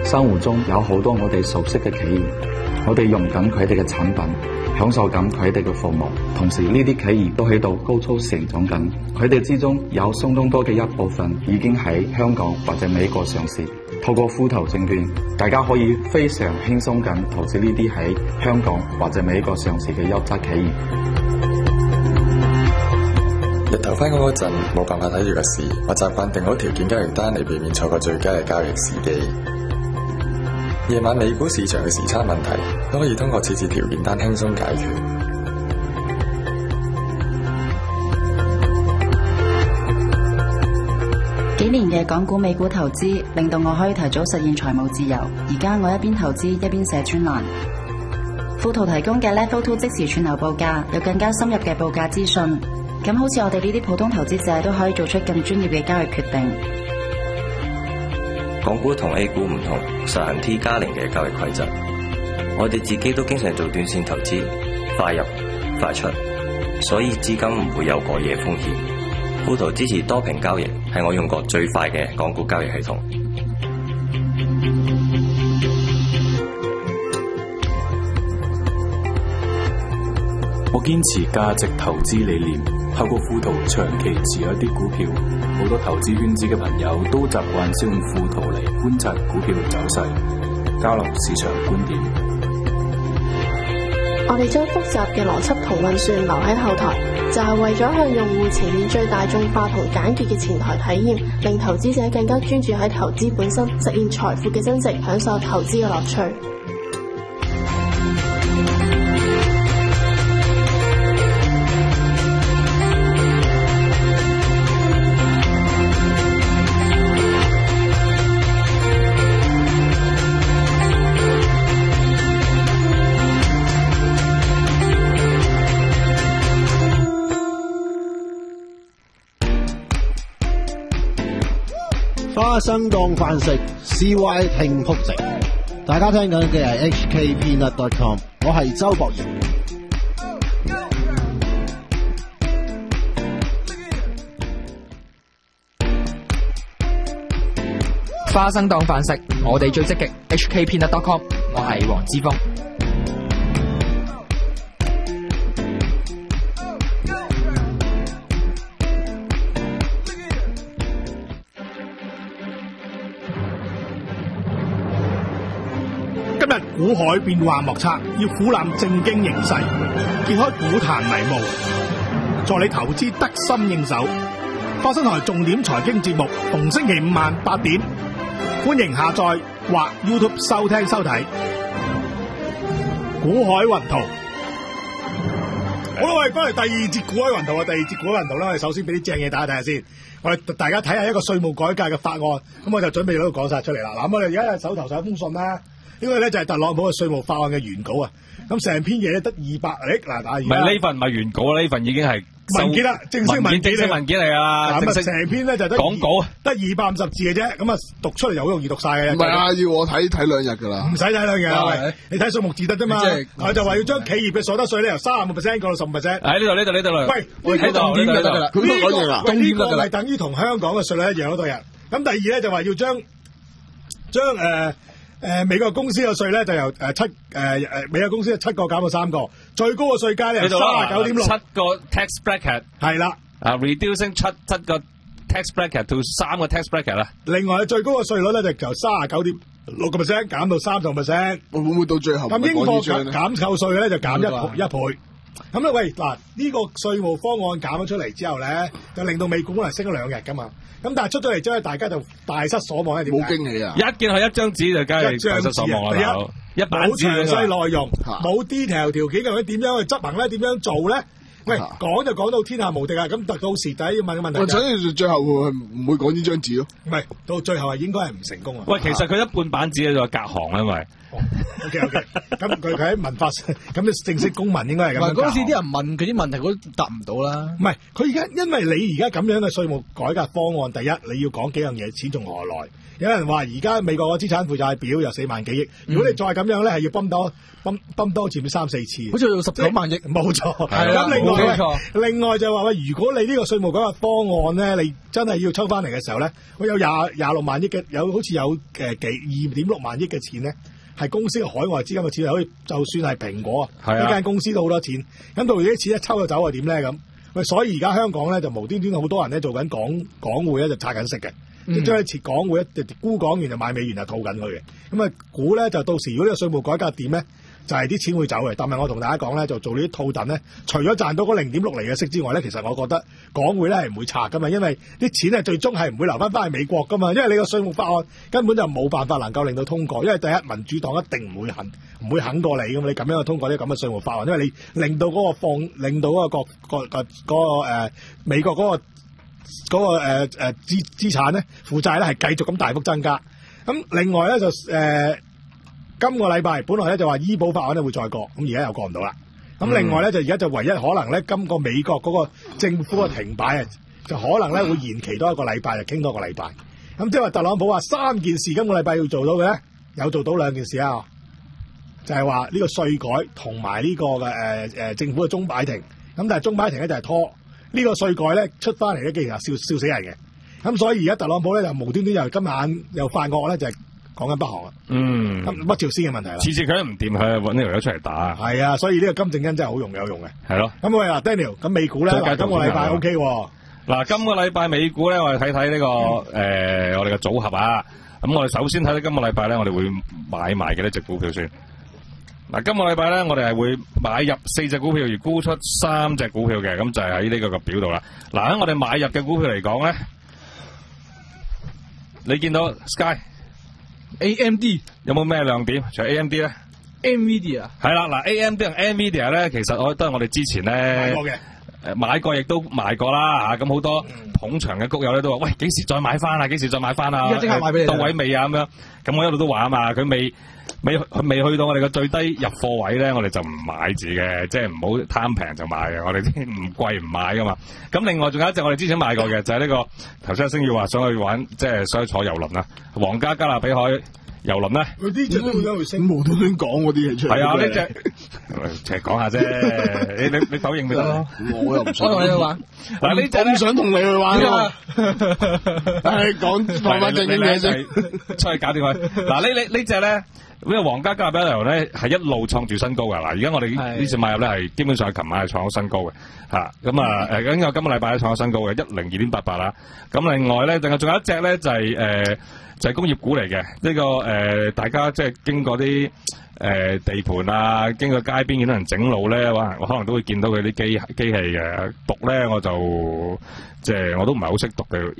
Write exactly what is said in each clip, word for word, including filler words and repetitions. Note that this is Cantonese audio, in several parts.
生活中有好多我哋熟悉嘅企業，我哋用緊佢哋嘅產品，享受緊佢哋嘅服務，同時呢啲企業都喺度高速成長緊，佢哋之中有相當多嘅一部分已經喺香港或者美國上市。透過富途證券，大家可以非常輕鬆咁投資呢啲喺香港或者美國上市嘅優質企業。 日頭返工嗰陣冇辦法睇住個市，我習慣定好條件交易單嚟避免錯過最佳嘅交易時機。夜晚美股市場嘅時差問題都可以通過設置條件單輕鬆解決。 幾年嘅港股美股投資令到我可以提早實現財務自由。而家我一邊投資一邊寫專欄。富途提供嘅 Level Two 即時串流報價，有更加深入嘅報價資訊。咁好似我哋呢啲普通投資者都可以做出更專業嘅交易決定。 港股同 A 股唔同，實行 T 加零嘅交易規則。我哋自己都經常做短線投資，快入快出，所以資金唔會有過夜風險。富途支持多屏交易，係我用過最快嘅港股交易系統。 我堅持價值投資理念，透過富途長期持有一啲股票。好多投資圈子嘅朋友都習慣使用富途嚟觀察股票嘅走勢，交流市場觀點。 我哋將複雜嘅邏輯同運算留喺後台，就係為咗向用戶呈現最大眾化同簡潔嘅前台體驗，令投資者更加專注喺投資本身，實現財富嘅增值，享受投資嘅樂趣。 花生當飯食 ，C Y 拼撲食。大家聽緊嘅係 H K Peanut dot com， 我係周博賢。 花生當飯食，我哋最積極 H K Peanut dot com， 我係黃之鋒。 今日股海變幻莫測，要俯瞰正經形勢，揭開股壇迷霧，助你投資得心應手。花生台重點財經節目，逢星期五晚八點，歡迎下載或 YouTube 收聽收睇。股海雲圖，好啦，我哋翻嚟第二節股海雲圖啊！第二節股海雲圖咧，我哋首先俾啲正嘢大家睇下先。我哋大家睇下一個稅務改革嘅法案，咁我就準備喺度講晒出嚟啦。嗱，咁我哋而家手頭上有封信啦。呢個咧就係特朗普嘅稅務法案嘅原稿啊，咁成篇嘢咧得二百，誒嗱，但係唔係呢份唔係原稿啦，呢份已經係文件啦，正式文件， 正式文件嚟噶。 咁啊，成篇咧就得講稿，得二百五十字嘅啫，咁啊讀出嚟就好容易讀晒嘅。 唔係啊，要我睇睇兩日噶啦， 唔使睇兩日，你睇數目字得啫嘛。我就話要將企業嘅所得稅咧由三十五 percent 降到十五 percent。 喺呢度呢度呢度啦。 喂，呢個重點就得噶啦， 咁都講完啦。 呢個係等於同香港嘅稅率一樣嗰度人。咁第二咧就話要將將誒。誒、呃，美國公司嘅稅咧就由誒、呃、七誒誒、呃、美國公司嘅七個減到三個，最高嘅稅階咧三十九點六， 七個 tax bracket 係啦， 啊 reducing 七七個 tax bracket to 三個 tax bracket 啦。 另外最高嘅稅率咧就由三十九點六個 percent 減到三十 percent， 會唔會到最後唔係講呢張咧？ 咁英國減扣稅咧就減一倍一倍。咁咧喂嗱，呢、這個稅務方案減咗出嚟之後咧，就令到美股本來升咗兩日噶嘛。咁但係出咗嚟之後，大家就大失所望，係點解？ 冇驚喜啊！ 一見係一張紙就梗係大失所望啦。一版紙冇詳細內容，冇 detail 條件，究竟點樣去執行咧？點樣做咧？喂，講就講到天下無敵啊！咁到時第一要問嘅問題， 我想最後會唔會講呢張紙咯？ 唔係，到最後係應該係唔成功啊！ 喂，其實佢一半版紙喺度隔行啊，因為。 O K O K， 咁佢佢喺文化上，咁你正式公民應該係咁樣。 嗰陣時啲人問佢啲問題，我都答唔到啦。 唔係，佢而家因為你而家咁樣嘅稅務改革方案，第一你要講幾樣嘢，錢從何來？ 有人話而家美國個資產負債表有四萬幾億，如果你再咁樣咧，係要泵多泵泵多前面三四次， 好似要十九萬億， 冇錯。 係啦， 咁另外冇錯。 另外就話喂，如果你呢個稅務改革方案咧，你真係要抽翻嚟嘅時候咧，我有廿廿六萬億嘅，有好似有誒幾二點六萬億嘅錢咧。係公司嘅海外資金嘅錢，可以就算係蘋果啊，呢間公司都好多錢。咁到時啲錢一抽咗走係點咧咁？喂，所以而家香港咧就無端端好多人咧做緊港港匯咧就拆緊息嘅，即係將啲設港匯一沽港元就買美元就套緊佢嘅。咁啊估咧就到時如果呢個稅務改革點咧？就係啲錢會走嘅，但係我同大家講咧，就做呢啲套戥咧，除咗賺到嗰零點六厘嘅息之外咧，其實我覺得港匯咧係唔會拆噶嘛，因為啲錢係最終係唔會留翻翻去美國噶嘛，因為你個稅務法案根本就冇辦法能夠令到通過，因為第一民主黨一定唔會肯唔會肯過你噶嘛，你咁樣去通過啲咁嘅稅務法案，因為你令到嗰個放令到嗰個國國個嗰個誒美國嗰個嗰個誒誒資資產咧負債咧係繼續咁大幅增加，咁另外咧就誒。呃今個禮拜本來咧就話醫保法案咧會再過，咁而家又過唔到啦。咁另外咧就而家就唯一可能咧，今個美國嗰個政府嘅停擺啊，就可能咧會延期多一個禮拜，就傾多個禮拜。咁即係話特朗普話三件事今個禮拜要做到嘅咧，有做到兩件事啊，就係話呢個稅改同埋呢個嘅誒誒政府嘅鐘擺停。咁但係鐘擺停咧就係拖呢個稅改咧出翻嚟咧，竟然係笑笑死人嘅。咁所以而家特朗普咧就無端端又今晚又發惡咧，就係、是。講緊北韓啊，嗯，北朝鮮嘅問題啦， 次次佢都唔掂，佢揾呢條友出嚟打， 係啊，所以呢個金正恩真係好用有用嘅， 係咯。 咁喂嗱 ，Daniel，咁美股咧，今個禮拜 O K 喎。 嗱，今個禮拜美股咧，我哋睇睇呢個誒、呃，我哋嘅組合啊。咁我哋首先睇睇今個禮拜咧，我哋會買埋幾多隻股票先。嗱，今個禮拜咧，我哋係會買入四隻股票，而沽出三隻股票嘅，咁就係喺呢個個表度啦。嗱，喺我哋買入嘅股票嚟講咧，你見到 Sky。A M D 有冇咩亮點？除咗 A M D 咧 ，Nvidia 啊， 係啦，嗱 A M D 同 Nvidia 咧，其實我都係我哋之前咧買過嘅，誒買過亦都賣過啦嚇，咁好多捧場嘅谷友咧都話：喂，幾時再買翻啊？幾時再買翻啊？ 而家即刻買俾你， 到位未啊？咁樣，咁我一路都話啊嘛，佢未未未去到我哋嘅最低入貨位咧，我哋就唔買住嘅，即係唔好貪平就買嘅，我哋啲唔貴唔買噶嘛。咁另外仲有一隻我哋之前買過嘅，就係呢個頭先阿星耀話想去玩，即係想去坐遊輪啊，皇家加勒比海遊輪咧。 佢呢隻都會有升，無端端講嗰啲嘢出嚟。 係啊，呢隻淨係講下啫，你你你否認咪得咯？ 我又唔想。我同你去玩。 嗱呢隻咧， 唔想同你去玩啊！係講翻翻正經嘢先， 出去搞掂佢。嗱呢呢呢隻咧。呢個皇家加勒比海遊咧係一路創住新高㗎嗱，而家我哋呢次買入咧係基本上係琴晚係創咗新高嘅嚇，咁啊誒，咁有今個禮拜創咗新高嘅一零二點八八啦。咁另外咧，仲有仲有一隻咧就係、是、誒、呃、就係、是、工業股嚟嘅，呢、這個誒、呃、大家即係經過啲誒、呃、地盤啊，經過街邊見到人整路咧，哇！我可能都會見到佢啲機機器嘅讀咧，我就即係我都唔係好識讀嘅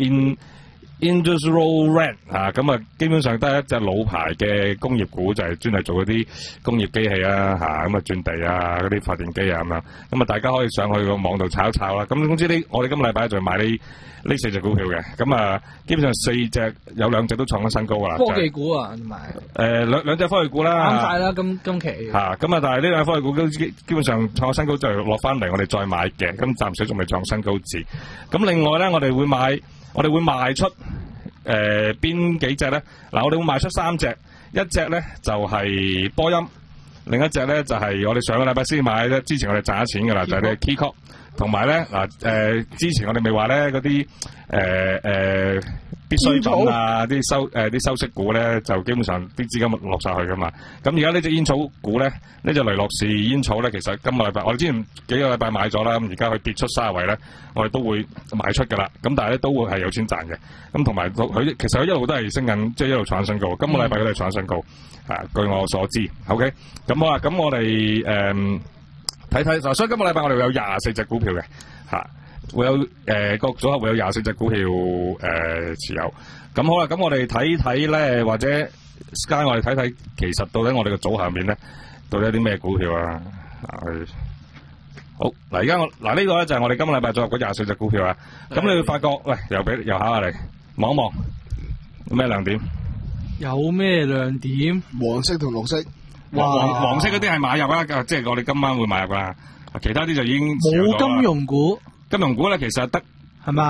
in。Industrial Rent 啊，咁啊，基本上都係一隻老牌嘅工業股，就係、是、專係做嗰啲工業機器啊，嚇咁啊轉地啊，嗰啲發電機啊咁樣，咁啊大家可以上去個網度炒一炒啦。咁總之呢，我哋今個禮拜就買呢呢四隻股票嘅，咁啊基本上四隻有兩隻都創咗新高噶啦。 科技股啊，同埋誒兩兩隻科技股啦， 啱晒啦，今今期嚇咁啊，但係呢兩隻科技股都基基本上創咗新高，就落翻嚟我哋再買嘅，咁暫時仲未創新高字。咁另外咧，我哋會買。我哋會賣出誒邊、呃、幾隻咧？嗱，我哋會賣出三隻，一隻咧就係、是、波音，另一隻咧就係、是、我哋上個禮拜先買咧，之前我哋賺咗錢㗎啦，就係呢 Keycorp，同埋咧嗱誒，之前我哋咪話咧嗰啲誒誒必需品啊，啲收誒啲收息股咧，就基本上啲資金落晒去噶嘛。咁而家呢隻煙草股咧，呢隻雷諾士煙草咧，其實今個禮拜我哋之前幾個禮拜買咗啦，咁而家佢跌出卅位咧，我哋都會賣出噶啦。咁但係咧都會係有錢賺嘅。咁同埋佢其實佢一路都係升緊，即係一路創新高。今個禮拜佢都係創新高，啊、嗯，據我所知。OK，咁好啦，咁我哋誒睇睇，所以今個禮拜我哋會有廿四隻股票嘅，嚇、啊。會有誒、呃、個組合會有廿四隻股票誒、呃、持有，咁好啦，咁我哋睇睇咧，或者 Sky 我哋睇睇，其實到底我哋嘅組合入面咧，到底有啲咩股票啊？嗱，好嗱，而家我嗱呢個咧就係我哋今個禮拜組合嗰廿四隻股票啊，咁你會發覺，喂，又俾又考下你望一望，有咩亮點？ 有咩亮點？ 黃色同綠色， 黃黃色嗰啲係買入啦，即係我哋今晚會買入噶啦，其他啲就已經冇金融股。 金融股咧，其實得係嘛？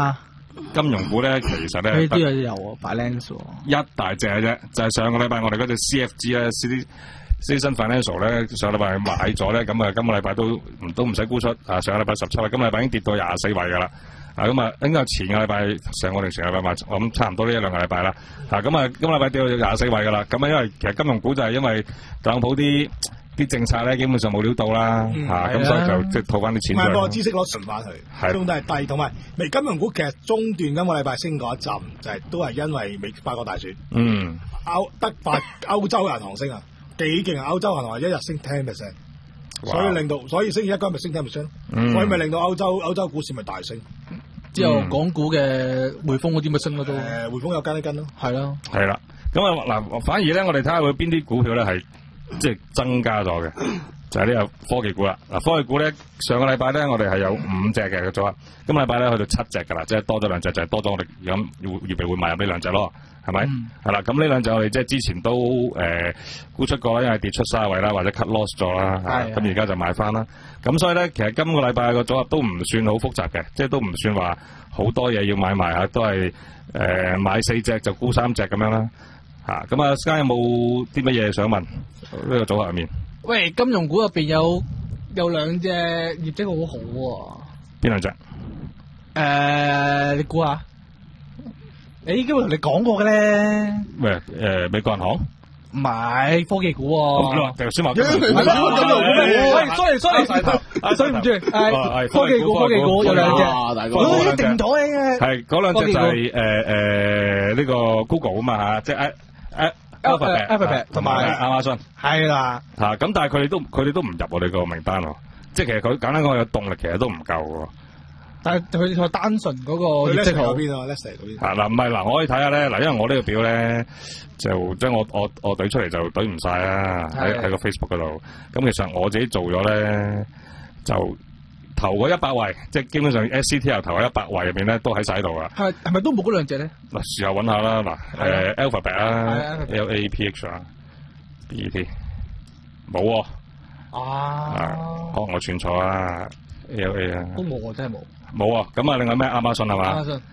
金融股咧，其實咧呢啲有有喎 ，balance 喎， 一大隻嘅啫，就係、是、上個禮拜我哋嗰隻 C F G 咧 ，Citizen Financial 咧，上個禮拜買咗咧，咁啊今個禮拜都唔都唔使沽出啊，上個禮拜十七位，今個禮拜已經跌到廿四位噶啦。啊咁啊，應該前個禮拜上我哋成個禮拜買，我諗差唔多呢一兩個禮拜啦。啊咁啊，今個禮拜跌到廿四位噶啦。咁啊，因為其實金融股就係因為特朗普啲啲政策咧，基本上冇料到啦。嚇咁、嗯啊、所以就即係套翻啲錢。 買個知識攞順翻去，中都係低。同埋未金融股其實中段今個禮拜升過一陣，就係、是、都係因為美法國大選。嗯。歐德法歐洲銀行升啊，幾勁啊！歐洲銀行一日升 ten percent。所以令到，所以星期一今日升 ten percent，所以咪令到歐洲歐洲股市咪大升。 之後港股嘅匯豐嗰啲咪升咯都。誒、 呃，匯豐有跟一跟咯。 係咯。 係啦，咁啊嗱，反而咧，我哋睇下佢邊啲股票咧係即係增加咗嘅，就係呢個科技股啦。嗱，科技股咧上個禮拜咧，我哋係有五隻嘅組合，今個禮拜咧去到七隻噶啦，即係多咗兩隻，就係、是、多咗我哋咁預預備會買入呢兩隻咯。係咪？係、嗯、啦，咁呢兩隻我哋即係之前都誒沽、呃、出過啦，因為跌出三位啦，或者 cut loss 咗啦，咁而家就買翻啦。咁所以咧，其實今個禮拜個組合都唔算好複雜嘅，即係都唔算話好多嘢要買埋嚇，都係誒、呃、買四隻就沽三隻咁樣啦。嚇，咁啊，Sky有冇啲乜嘢想問呢、呢個組合入面？ 喂，金融股入邊有有兩隻業績好好喎。 邊兩隻？誒、 呃，你估下？誒，已經會同你講過嘅咧。咩？ 誒，美國銀行？ 唔係科技股喎。 咁頭先話金融股。喂，sorry，sorry，所以唔住。係科技股，科技股有兩隻。我已經定咗嘅。係嗰兩隻就係誒誒呢個 Google 啊嘛嚇，即係誒 Alphabet 同埋亞馬遜。係啦。嚇咁，但係佢哋都佢哋都唔入我哋個名單喎。即係其實佢簡單講，有動力其實都唔夠喎。 但係佢佢單純嗰個業績嗰邊啊 Leslie 嗰邊。啊嗱，唔係嗱，我可以睇下咧嗱，因為我呢個表咧就即係我我我懟出嚟就懟唔晒啦，喺喺個 Facebook 嗰度。咁其實我自己做咗咧，就頭嗰一百位，即係基本上 S C T L 頭嗰一百位入邊咧都喺晒度噶。係係咪都冇嗰兩隻咧？嗱，試下揾下啦，嗱，誒 Alphabet 啊 ，L A P H 啊 ，B E T 冇喎。啊，可能我串錯啊 ，L A 啊。都冇啊，真係冇。冇啊，咁啊，另外咩亞馬遜係嘛？亞馬遜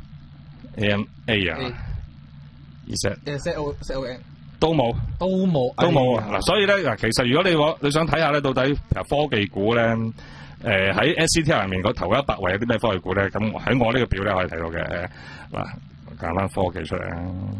A M A 啊 ，Z O Z O N 都冇，都冇，都冇啊！嗱，所以咧嗱，其實如果你我你想睇下咧，到底科技股咧，誒喺 S C T L 入面嗰頭一百位有啲咩科技股咧？咁喺我呢個表咧可以睇到嘅。嗱，揀翻科技出嚟啊！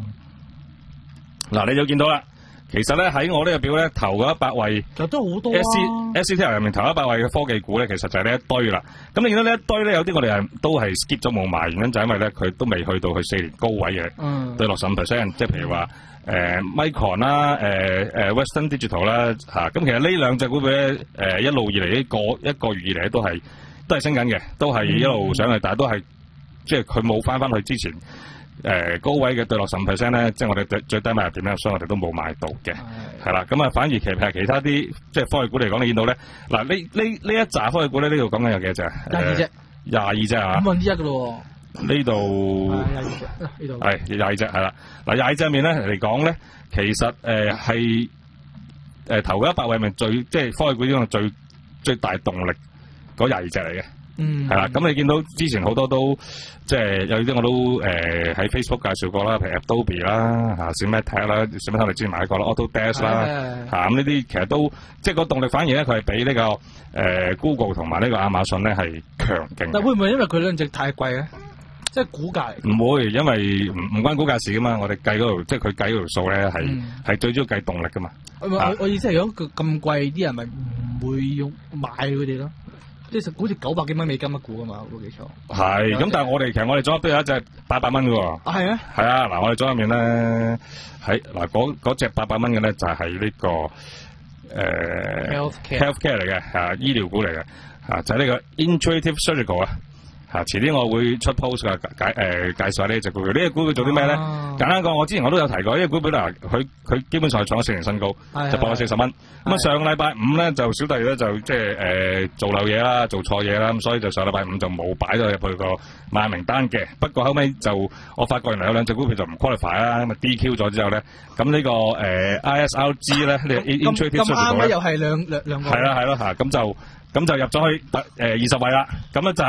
嗱，你就見到啦。其實咧喺我呢個表咧頭嗰一百位，其實都好多啊。S C T L 入面頭一百位嘅科技股咧，其實就係呢一堆啦。咁你見到呢一堆咧，有啲我哋係都係 skip 咗冇買，原因就係因為咧佢都未去到佢四年高位嘅，嗯、對落十五 percent。即係譬如話誒 Micron 啦，誒、呃、誒 Western Digital 啦嚇。咁其實呢兩隻股票咧誒一路以嚟呢個一個月以嚟都係都係升緊嘅，都係一路上去，嗯、但係都係即係佢冇翻翻去之前。誒、呃、高位嘅對落十五 percent 咧，即係我哋最最低買入點咧，所以我哋都冇買到嘅，係啦。咁啊，反而其實其他啲即係科技股嚟講，你見到咧，嗱呢呢呢一紮科技股咧，呢度講緊有幾隻？廿二隻，廿二隻啊！五分之一噶咯喎。呢度廿二隻，呢度係廿二隻係啦。嗱廿二隻入面咧嚟講咧，其實誒係誒頭一百位咪最即係科技股中最最大動力嗰廿二隻嚟嘅。嗯，係啦，咁你見到之前好多都即係有啲我都誒喺 Facebook 介紹過啦，譬如 Adobe 啦，嚇 Symantec 啦 Symantec 我哋之前買過啦 Autodesk 啦，嚇咁呢啲其實都即係個動力反而咧佢係比呢個誒、呃、Google 同埋呢個亞馬遜咧係強勁。但會唔會因為佢兩隻太貴咧？即係股價唔會，因為唔唔關股價事噶嘛，我哋計嗰條即係佢計嗰條數咧係係最主要計動力噶嘛。我我我意思係如果佢咁貴，啲人咪唔會用買佢哋咯。即係好似九百幾蚊美金一股噶嘛，我冇記錯。係，咁但係我哋其實我哋組合都有一隻八百蚊嘅喎。啊，係啊。係啊，嗱，我哋組入面咧，喺嗱嗰嗰隻八百蚊嘅咧就係呢個誒 healthcare 嚟嘅，嚇醫療股嚟嘅，嚇就係呢個 Intuitive Surgical 啊。嚇，遲啲我會出 post 嘅解誒介紹下呢隻股票。呢隻股票做啲咩咧？簡單講，我之前我都有提過，呢隻股票嗱，佢佢基本上係創咗四年新高，就破咗四十蚊。咁啊，上個禮拜五咧就小弟咧就即係誒做漏嘢啦，做錯嘢啦，咁所以就上禮拜五就冇擺咗入去個買名單嘅。不過後尾就我發覺原來有兩隻股票就唔 qualify 啦，咁啊 D Q 咗之後咧，咁呢個誒 I S R G 咧呢個 Intuitive Surgical 咧，又係兩兩兩個。係啦係啦嚇，咁就咁就入咗去誒二十位啦。咁咧就係。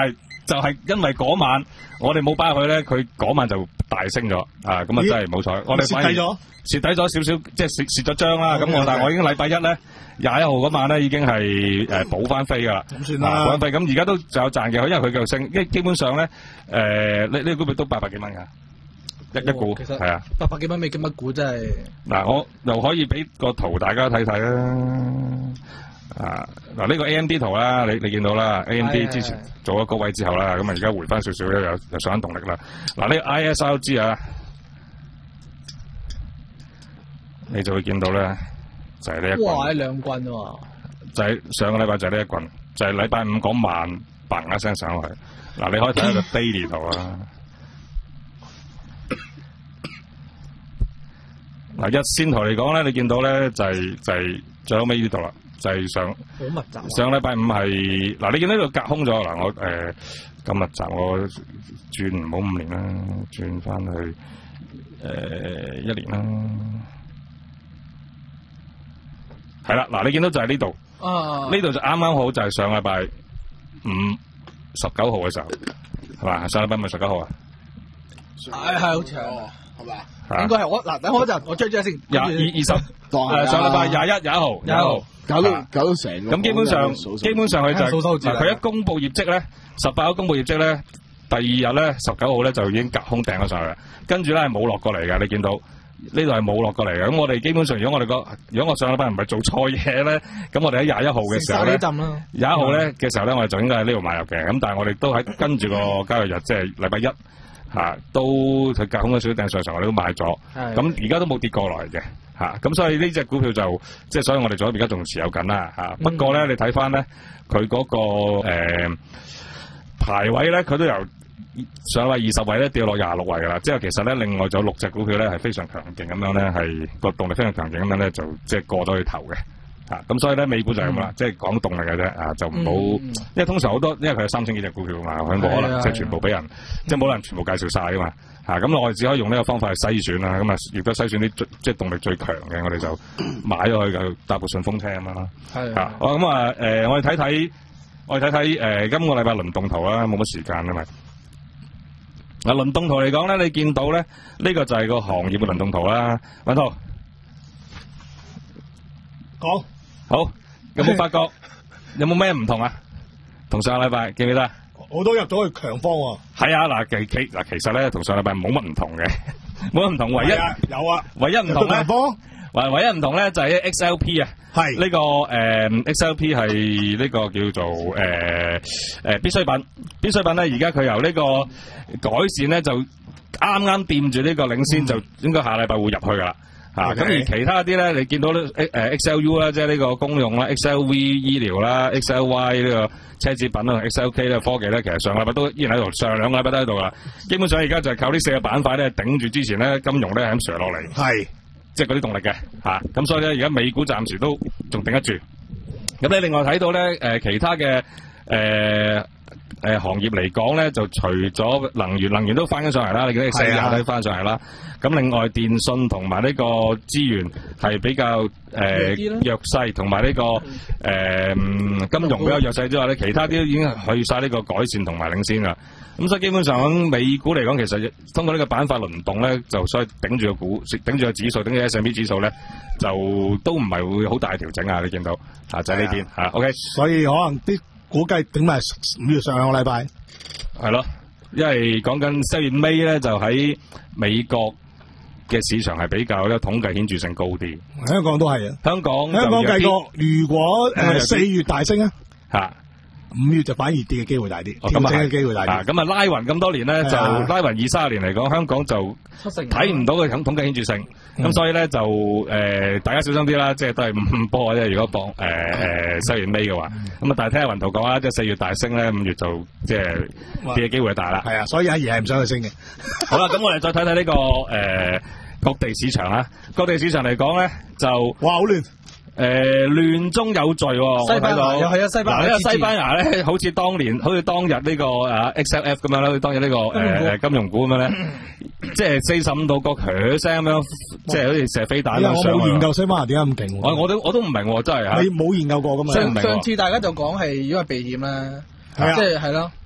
就係因為嗰晚我哋冇擺入去咧，佢嗰晚就大升咗啊！咁啊真係冇彩，我哋蝕底咗， 蝕底咗少少，即係蝕蝕咗張啦。咁我但係我已經禮拜一咧廿一號嗰晚咧已經係誒補翻飛噶啦， 咁算啦， 補翻飛。咁而家都仲有賺嘅，因為佢繼續升，因為基本上咧誒呢呢個股票都八百幾蚊㗎。一一股係啊， 八百幾蚊美金一股真係。 嗱，我又可以俾個圖大家睇睇啦。啊，嗱呢個 A M D 圖啦，你你見到啦 ，A M D 之前做咗高位之後啦，咁啊而家回翻少少咧，又又上緊動力啦。嗱呢個 I S R G 啊，你就會見到咧，就係呢一棍。 哇！兩棍喎。 就係上個禮拜就係呢一棍，就係禮拜五嗰晚嘭一聲上去。嗱，你可以睇下個 daily 圖啊。嗱，日線圖嚟講咧，你見到咧就係、是、就係、是、最後尾呢度啦，就係、是、上好密集、啊。上禮拜五係嗱，你見到呢度隔空咗嗱，我誒咁密集，我轉唔好五年啦，轉翻去誒、呃、一年啦。係啦，嗱，你見到就係呢度，呢度就啱啱好就係上禮拜五十九號嘅時候，係嘛？上禮拜五係十九號啊？ 係係好似係，係嘛？應該係我嗱，等我一陣，我追追先。 廿二二十，誒上禮拜廿一廿一號，廿一號搞到搞到成。 咁基本上，基本上佢就係佢一公佈業績咧，十八號公佈業績咧，第二日咧十九號咧就已經隔空掟咗上去，跟住咧係冇落過嚟嘅，你見到。呢度係冇落過嚟嘅，咁我哋基本上如果我哋個，如果我上禮拜唔係做錯嘢咧，咁我哋喺廿一號嘅時候咧，廿一號咧嘅時候咧，我哋就應該喺呢度買入嘅，咁但係我哋都喺跟住個交易日，即係禮拜一嚇、啊，都佢隔空嘅小掟上上，我哋都買咗，咁而家都冇跌過來嘅嚇，咁、啊、所以呢隻股票就即係，所以我哋仲而家仲持有緊啦嚇。不過咧，你睇翻咧，佢嗰、那個、呃、排位咧，佢都由上位二十位咧掉落廿六位噶啦，即係其實咧另外仲有六隻股票咧係非常強勁咁樣咧，係個動力非常強勁咁樣咧，就即係過咗去頭嘅，啊咁所以咧美股就係咁啦，即係講動力嘅啫，啊就唔好、嗯，因為通常好多因為佢有三千幾隻股票嘛，佢冇可能即係全部俾人，即係冇可能全部介紹晒噶嘛，啊咁我哋只可以用呢個方法去篩選啦，咁啊亦都篩選啲即係動力最強嘅，我哋就買咗佢就搭部順風車咁樣啦，係啊，好咁啊誒，我哋睇睇我哋睇睇誒今個禮拜輪動圖啦，冇乜時間啊嘛。嗱，輪動圖嚟講咧，你見到咧，呢、這個就係個行業嘅輪動圖啦。揾圖， 講好，有冇發覺有冇咩唔同啊？同上個禮拜記唔記得？ 我都入咗去強方喎。係啊，嗱其其嗱其實咧，同上個禮拜冇乜唔同嘅，冇乜唔同，唯一、 啊、有啊， 唯一唔同咧，唯唯一唔同咧就係、是、X L P 啊。係呢、這個誒、呃、X L P 係呢個叫做誒誒、呃呃、必需品，必需品咧而家佢由呢個改善咧就啱啱掂住呢個領先，嗯、就應該下禮拜會入去噶啦嚇。咁、okay. 而其他啲咧，你見到咧誒 X L U 啦，即係呢個公用啦 ，X L V 醫療啦 ，X L Y 呢個奢侈品啦 ，X L K 呢個科技咧，其實上禮拜都依然喺度，上兩個禮拜都喺度啦。基本上而家就係靠呢四個板塊咧頂住之前咧金融咧係咁上落嚟。係。即係嗰啲動力嘅嚇，咁、啊、所以咧而家美股暫時都仲頂得住。咁你另外睇到咧誒、呃、其他嘅誒誒行業嚟講咧，就除咗能源，能源都翻緊上嚟啦，你見啲石油都翻上嚟啦。咁另外電信同埋呢個資源係比較誒、呃、弱勢，同埋呢個誒、呃、金融比較弱勢之外咧，其他啲已經去晒呢個改善同埋領先啦。咁所以基本上喺美股嚟講，其實通過呢個板塊輪動咧，就所以頂住個股，頂住個指數，頂住 S and P 指數咧，就都唔係會好大調整啊！你見到啊，就喺呢邊嚇 ，OK。所以可能啲估計頂埋五月上兩個禮拜，係咯，因為講緊七月尾咧，就喺美國嘅市場係比較咧統計顯著性高啲。香港都係啊，香港香港計過，如果誒四月大升啊嚇。五月就反而跌嘅機會大啲，調整嘅機會大啲。咁啊拉勻咁多年咧，就拉勻二三十年嚟講，香港就睇唔到佢統統計顯著性。咁、嗯、所以咧就誒、呃、大家小心啲啦，即係都係五五波啫。如果博誒誒七月尾嘅話，咁、嗯、啊但係聽下雲圖講啦，即係四月大升咧，五月就即係跌嘅機會大啦。係啊，所以阿爺係唔想去升嘅。好啦，咁我哋再睇睇呢個誒、呃、各地市場啦。各地市場嚟講咧，就哇好亂。誒、呃，亂中有序喎、哦，西班牙又係啊，西班牙呢個西班牙咧，好似當年，好似當日呢、這個啊 X L F 咁樣啦，好似當日呢、這個誒、呃、金融股咁樣咧，即係四十五度角響聲咁樣，即係好似射飛彈咁上。我冇研究西班牙點解咁勁，我我都我都唔明喎，真係嚇。你冇研究過㗎嘛？上上次大家就講係因為避險啦，即係係咯。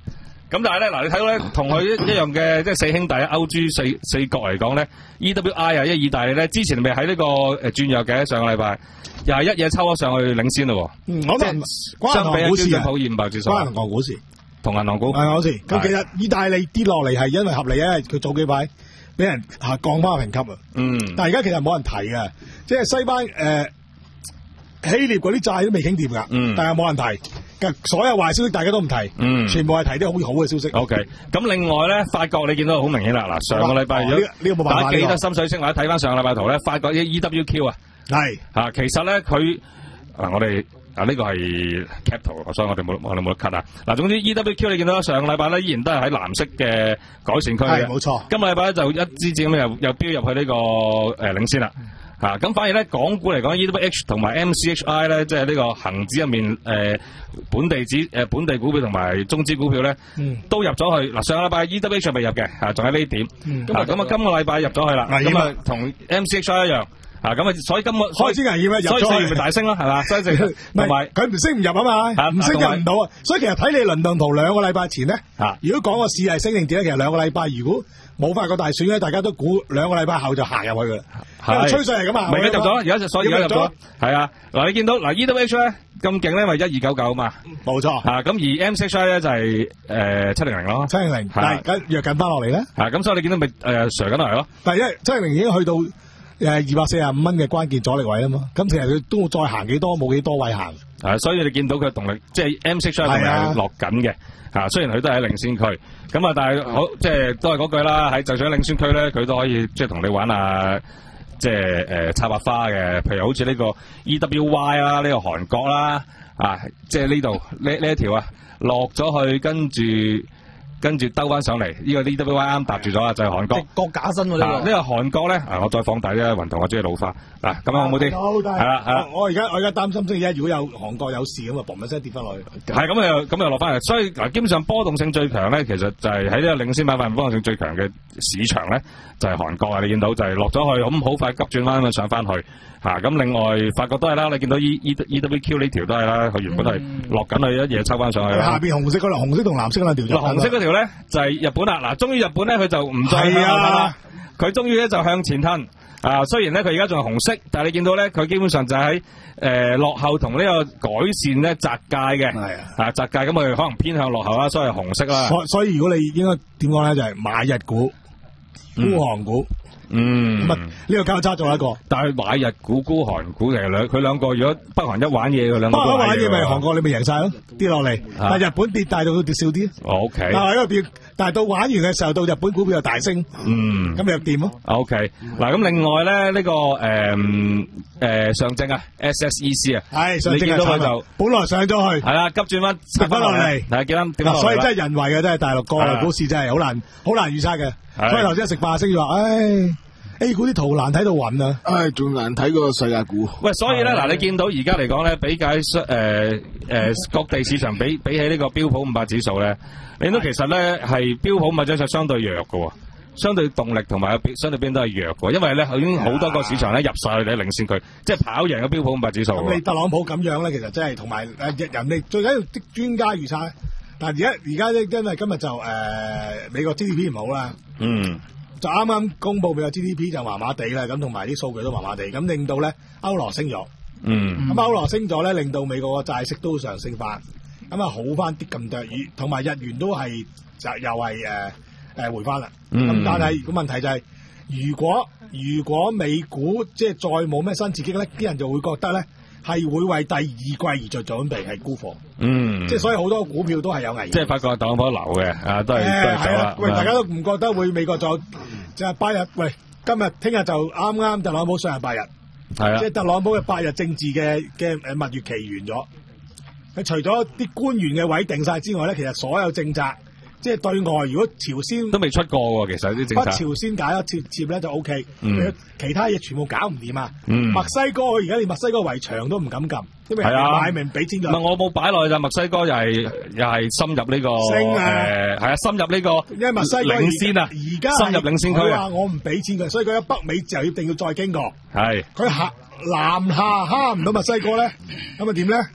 咁但係咧，嗱你睇到咧，同佢一一樣嘅，即係四兄弟歐豬四四國嚟講咧 ，E W I 啊，因為意大利咧之前咪喺呢個誒轉弱嘅上個禮拜，又係一嘢抽咗上去領先咯。 嗯，可能關相比銀行股市啊， 普爾五百指數， 關銀行股市同銀行股係好似。咁其實意大利跌落嚟係因為合理啊，佢早幾排俾人下降翻評級啊。 嗯， 但係而家其實冇人提嘅，即係西班誒。希臘嗰啲債都未傾掂㗎， 嗯， 但係冇人提，所有壞消息大家都唔提， 嗯， 全部係提啲好好嘅消息。 O K，咁另外咧，法國你見到好明顯啦，嗱，上個禮拜如果大家記得心水清或者睇翻上個禮拜圖咧，法國啲 E W Q 啊， 係啊，其實咧佢嗱我哋啊呢個係 cap 圖，所以我哋冇我哋冇得 cut 啊。嗱，總之 E W Q 你見到上個禮拜咧依然都係喺藍色嘅改善區嘅， 係冇錯。 今個禮拜咧就一支箭咁又又飆入去呢個誒領先啦。吓咁、啊、反而咧，港股嚟講 ，E W H 同埋 M C H I 咧，即係呢個恒指入面誒、呃、本地指誒、呃、本地股票同埋中資股票咧，嗯、都入咗去。嗱，上個禮拜 E W H 未入嘅，吓仲喺呢點。嗯、啊，咁啊，今個禮拜入咗去啦。咁啊，同 M C H I 一樣。啊，咁啊，所以今個開始危險啊，入咗去， 所以四月咪大升咯，係嘛？所以同埋佢唔升唔入啊嘛，唔升入唔到啊。所以其實睇你輪動圖兩個禮拜前咧，啊，如果講個市係升定跌咧，其實兩個禮拜如果冇法國大選咧，大家都估兩個禮拜後就行入去噶啦，因為趨勢係咁啊。 咪而家入咗，而家就所以而家入咗，係啊。嗱，你見到嗱 E W H 咧咁勁咧，咪一二九九嘛，冇錯。啊，咁而 M C H I 咧就係誒七零零咯，七零零，但係而家弱緊翻落嚟咧。啊，咁所以你見到咪誒上緊落嚟咯。但係因為七零零已經去到誒二百四十五蚊嘅關鍵阻力位啦嘛，咁其實佢都再行幾多冇幾多位行。係，所以你見到佢動力即係 M C H I 動力係落緊嘅。嚇，雖然佢都係喺領先區，咁啊，但係好即係都係嗰句啦，喺就算喺領先區咧，佢都可以即係同你玩下即係誒插白花嘅，譬如好似呢個 E W Y 啦，呢個韓國啦，啊，即係呢度呢呢一條啊，落咗去跟住。跟住兜翻上嚟，呢、這個 E W Y 啱搭住咗啊，就係、是、韓國。直角假身喎呢個。呢、這個韓國咧，啊，我再放大啲啊，雲圖我中意老花。嗱，咁樣好唔好啲？好，係啦，係啦。我而家我而家擔心星期一如果有韓國有事咁啊，嘣一聲跌翻落去。係咁又咁又落翻嚟，所以嗱，基本上波動性最強咧，其實就係喺呢個領先板塊波動性最強嘅市場咧，就係、是、韓國啊！你見到就係落咗去，咁好快急轉彎咁上翻去。嚇、啊，咁另外法國都係啦，你見到 E E E W Q 呢條都係啦，佢原本係落緊去一嘢抽翻上去。下邊紅色嗰條，紅色同藍色嗰條。紅色嗰條咧就係、是、日本啦，嗱，終於日本咧佢就唔再係啊，佢終於咧就向前吞。啊，雖然咧佢而家仲係紅色，但係你見到咧佢基本上就喺誒、呃、落後同呢個改善咧窄界嘅。係啊，啊窄界咁佢可能偏向落後啦，所以係紅色啦。所所以如果你應該點講咧，就係、是、買日股、沽韓股。嗯，咁啊呢個交叉做一個，但係買日股沽韓股其實兩佢兩個如果北韓一玩嘢，佢兩個都玩嘢咪韓國你咪贏晒咯，跌落嚟，但係日本跌大到佢跌少啲。O K，但係喺度跌，但係到玩完嘅時候，到日本股票又大升。嗯，咁咪又掂咯。O K，嗱咁另外咧呢個誒誒上證啊 S S E C 啊，係上證你見到佢就本來上咗去，係啦急轉彎跌翻落嚟，係幾啱點啊？所以真係人為嘅，真係大陸國內股市真係好難好難預測嘅。所以頭先食飯聲話，唉 A 股啲圖難睇到暈啊！唉，仲難睇過世界股。喂，所以咧嗱，你見到而家嚟講咧，比較誒誒各地市場比比起呢個標普五百指數咧，你見到其實咧係標普五百指數相對弱嘅，相對動力同埋相對邊都係弱嘅，因為咧已經好多個市場咧入晒去你領先區，即係跑贏嘅標普五百指數。咁你特朗普咁樣咧，其實真係同埋誒人哋最緊要啲專家預測。但係而家而家咧，因為今日就誒、呃、美國 G D P 唔好啦，嗯，就啱啱公佈美國 G D P 就麻麻地啦，咁同埋啲數據都麻麻地，咁令到咧歐羅升咗，嗯，咁歐羅升咗咧，令到美國個債息都上升翻，咁啊好翻啲咁多，同埋日元都係就又係誒誒回翻啦，咁、嗯、但係個問題就係、是，如果如果美股即係再冇咩新刺激咧，啲人就會覺得咧。係會為第二季而做準備，係沽貨。嗯，即係所以好多股票都係有危險。即係發覺特朗普流嘅，啊都係、欸、都係走啦。喂，大家都唔覺得會美國就就係八日？喂，今日聽日就啱啱特朗普上任八日，係啊，即係特朗普嘅八日政治嘅嘅誒蜜月期完咗。佢除咗啲官員嘅位定晒之外咧，其實所有政策。即係對外，如果朝鮮都未出過喎，其實啲政策。北朝鮮解咗接接咧就 O K，嗯，其他嘢全部搞唔掂啊！嗯，墨西哥而家連墨西哥圍牆都唔敢撳，因為擺明俾錢佢。唔係我冇擺落去咋，墨西哥又係又係深入呢個誒，係啊，深入呢個，因為墨西哥領先啊，而家深入領先區啊，我唔俾錢佢，所以佢喺北美就一定要再經過。係佢下南下蝦唔到墨西哥咧，咁啊點咧？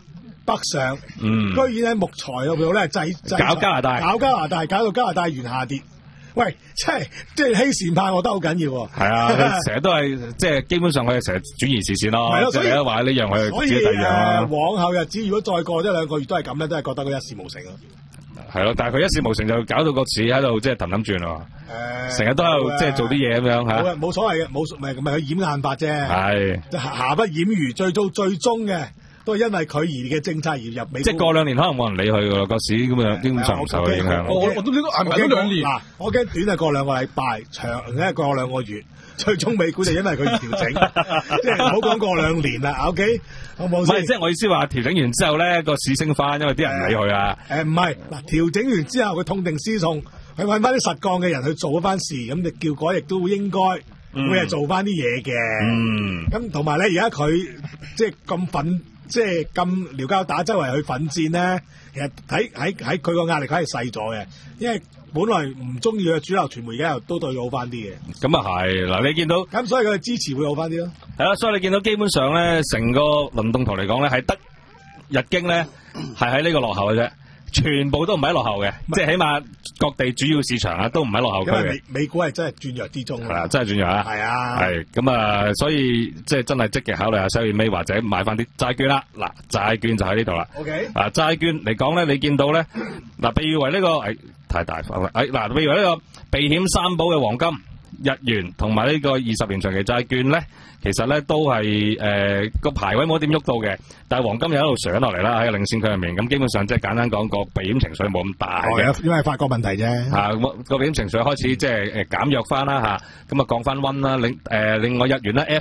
北上， 嗯， 居然喺木材嗰度咧制制搞加拿大， 搞加拿大，搞到加拿大元下跌。喂，真係即係欺善怕惡得好緊要喎。 係啊，成日都係即係基本上佢哋成日轉移視線咯。 係咯，所以話呢樣佢自己第二樣啦。 往後日子如果再過一兩個月都係咁咧，都係覺得佢一事無成咯。 係咯，但係佢一事無成就搞到個市喺度即係氹氹轉咯。誒，成日都喺度即係做啲嘢咁樣嚇。 冇冇所謂嘅，冇咪咪佢掩眼法啫。 係。 瑕不掩瑜，最到最終嘅。都係因為佢而嘅政策而入美， 即係過兩年可能冇人理佢噶啦，個市咁樣基本上唔受佢影響。 我我都呢個係咪都兩年？ 嗱，我驚短係過兩個禮拜，長咧過兩個月，最終美股就因為佢而調整，即係唔好講過兩年啦。O K， 好冇先？ 唔係，即係我意思話調整完之後咧，個市升翻，因為啲人理佢啊。 誒唔係嗱，調整完之後佢痛定思痛，去揾翻啲實幹嘅人去做一番事，咁你叫果亦都應該會係做翻啲嘢嘅。嗯，咁同埋咧，而家佢即係咁奮。即係咁撩交打，周圍去奮戰咧，其實喺喺喺佢個壓力係細咗嘅，因為本來唔中意嘅主流傳媒而家又都對佢好翻啲嘅。 咁啊係，嗱你見到咁，所以佢嘅支持會好翻啲咯。 係啦，所以你見到基本上咧，成個輪動圖嚟講咧，係得日經咧係喺呢個落後嘅啫。全部都唔喺落後嘅，即係起碼各地主要市場啊都唔喺落後區嘅。 美美股係真係轉弱之中係啊，真係轉弱啊。 係啊， 係咁啊，所以即係真係積極考慮下收尾或者買翻啲債券啦。嗱，債券就喺呢度啦。 OK。 嗱，債券嚟講咧，你見到咧，嗱，被譽為呢個誒太大範圍，誒嗱，被譽為呢個避險三寶嘅黃金、日元同埋呢個二十年長期債券咧，其實咧都係誒個排位冇點喐到嘅，但係黃金又喺度上落嚟啦，喺個領先區入面，咁基本上即係簡單講個避險情緒冇咁大嘅、哦， 因為法國問題啫。嚇、啊， 個避險情緒開始即係誒減弱翻啦嚇，咁啊降翻溫啦。另誒、呃、另外日元咧 F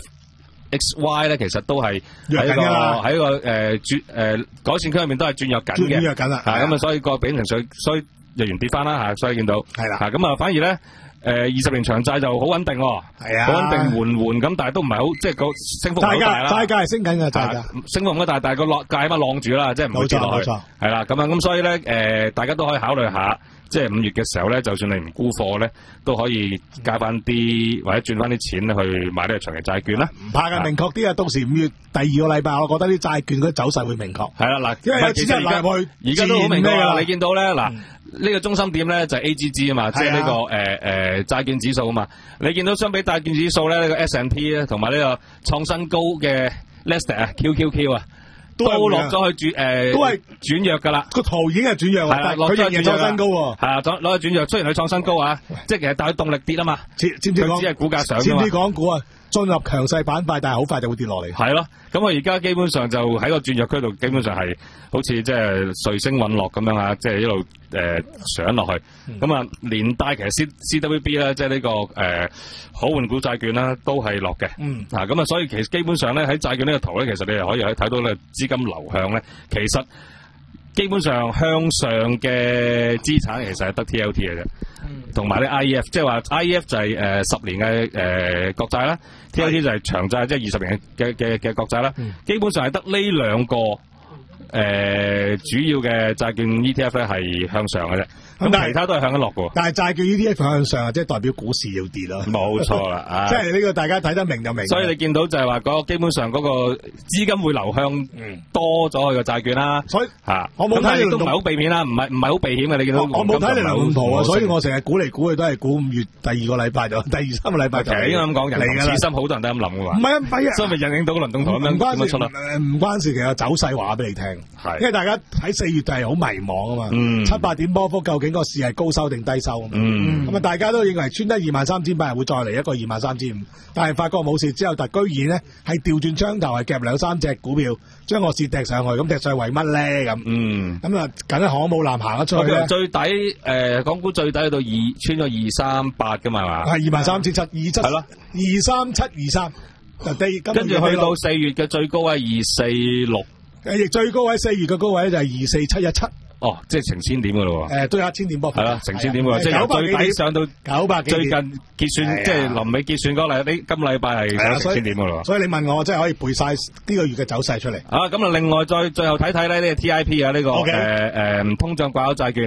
X Y 咧，其實都係喺個喺個誒轉誒改善區入面都係轉弱緊嘅， 轉弱緊啦。 嚇咁啊，所以個避險情緒，所以日元跌翻啦嚇，所以見到係啦。 嚇咁啊，反而咧。誒二十年長債就好穩定喎， 係啊， 好穩定緩緩咁，但係都唔係好，即係個升幅唔好大啦。 債價係升緊嘅，債價升幅唔好大，但係個落價起碼晾住啦，即係唔會跌落去。冇錯，係啦，咁啊，咁所以咧，誒大家都可以考慮下，即係五月嘅時候咧，就算你唔沽貨咧，都可以加翻啲或者轉翻啲錢去買呢個長期債券啦。唔怕嘅，明確啲啊！到時五月第二個禮拜，我覺得啲債券嗰啲走勢會明確。 係啦，嗱， 因為其實而家而家都好明確啦，你見到咧嗱。呢個中心點咧就係 A G G 啊嘛，即係呢個誒誒債券指數啊嘛。你見到相比債券指數咧，呢個 S and P 咧同埋呢個創新高嘅 Nasdaq 啊 Q Q Q 啊，都落咗去轉誒，都係轉弱噶啦。個圖已經係轉弱啦，佢仍然創新高喎。係啊，攞攞去轉弱，雖然佢創新高啊，即係其實但係動力跌啊嘛。知知唔知講？只係股價上啫嘛。知唔知講股啊？進入強勢板塊，但係好快就會跌落嚟。係咯，咁我而家基本上就喺個轉弱區度，基本上係好似即係瑞星隕落咁樣啊，即係一路誒上落去。咁啊，連帶其實 C C W B 咧，即係呢個誒可換股債券啦，都係落嘅。嗯。啊，咁啊，所以其實基本上咧喺債券呢個圖咧，其實你係可以喺睇到咧資金流向咧，其實基本上向上嘅資產其實係得 T L T 嘅啫。同埋咧 I E F， 即係話 I E F 就係、是、誒、呃、十年嘅誒、呃、國債啦 ，T L T 就係長債，即係二十年嘅嘅嘅國債啦。嗯、基本上係得呢兩個誒、呃、主要嘅債券 E T F 咧係向上嘅啫。咁其他都係向緊落嘅。但係債券 E T F 向上，即係代表股市要跌咯。冇錯啦，即係呢個大家睇得明就明。所以你見到就係話嗰個基本上嗰個資金會流向多咗去個債券啦。所以嚇，我冇睇你都唔係好避險啦，唔係唔係好避險嘅。你見到我冇睇你流動圖啊，所以我成日估嚟估去都係估五月第二個禮拜就第二三個禮拜就係應該咁講，人同此心好多人都咁諗嘅嘛。唔係啊，唔係啊，所以咪引領到個輪動圖咁樣點樣出啦？誒唔關事，其實走勢話俾你聽，係因為大家喺四月就係好迷茫啊嘛，七八點波幅究竟個市係高收定低收啊？嗯，咁啊，大家都認為穿得二萬三千八會再嚟一個二萬三千五，但係發覺冇事之後，但居然咧係調轉槍頭，係夾兩三隻股票將個市掟上去，咁掟上去為乜咧？咁嗯，咁啊，梗係航母艦行得出去咧。最底誒，港股最底去到二穿咗二三八噶嘛，係嘛？係二萬三千七二七係咯，二三七二三。跟住去到四月嘅最高位二四六，誒，亦最高位四月嘅高位就係二四七一七。哦，即係成千點噶咯喎！誒，都有一千點波幅。係啦，成千點喎，即係由最底上到九百幾點。最近結算即係臨尾結算嗰禮，呢今禮拜係上成千點噶咯喎。所以你問我，我真係可以背晒呢個月嘅走勢出嚟。啊，咁啊，另外再最後睇睇咧呢個 T I P 啊，呢個誒誒通脹掛鈎債券。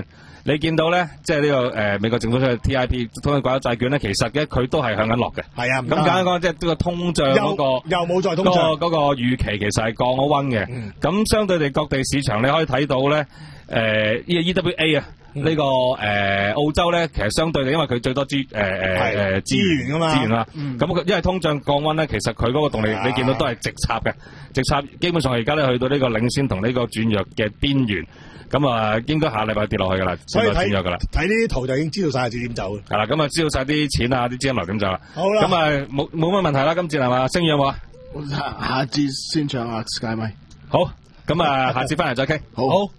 你見到咧，即係呢個誒美國政府出嘅 T I P 通脹掛鈎債券咧，其實咧佢都係向緊落嘅。 係啊， 咁簡單講，即係呢個通脹嗰個又冇再通脹嗰個嗰個預期其實係降咗溫嘅。咁相對地各地市場你可以睇到咧，誒呢個 E W A 啊。呢、這個誒、呃、澳洲咧，其實相對地，因為佢最多資誒誒誒資源啊嘛，資源啦。咁佢、嗯、因為通脹降溫咧，其實佢嗰個動力你見到都係直插嘅，直插基本上而家咧去到呢個領先同呢個轉弱嘅邊緣。咁啊，應該下禮拜跌落去㗎啦， 所以睇轉弱㗎啦。 睇呢啲圖就已經知道晒係點走。係啦，咁啊知道晒啲錢啊，啲資金流點走啦。 好啦， 咁啊冇冇乜問題啦，今次係嘛？星宇有冇啊？ 下節先唱下 Sky 咪。 好，咁啊下次翻嚟再傾。 好。好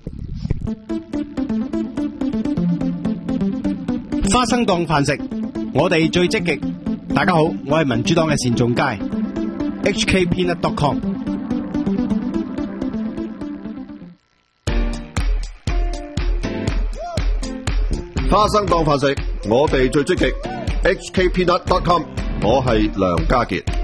花生當飯食，我哋最積極。大家好，我係民主黨嘅單仲偕 H K peanut dot com。 花生當飯食，我哋最積極 H K peanut dot com。我係梁家傑。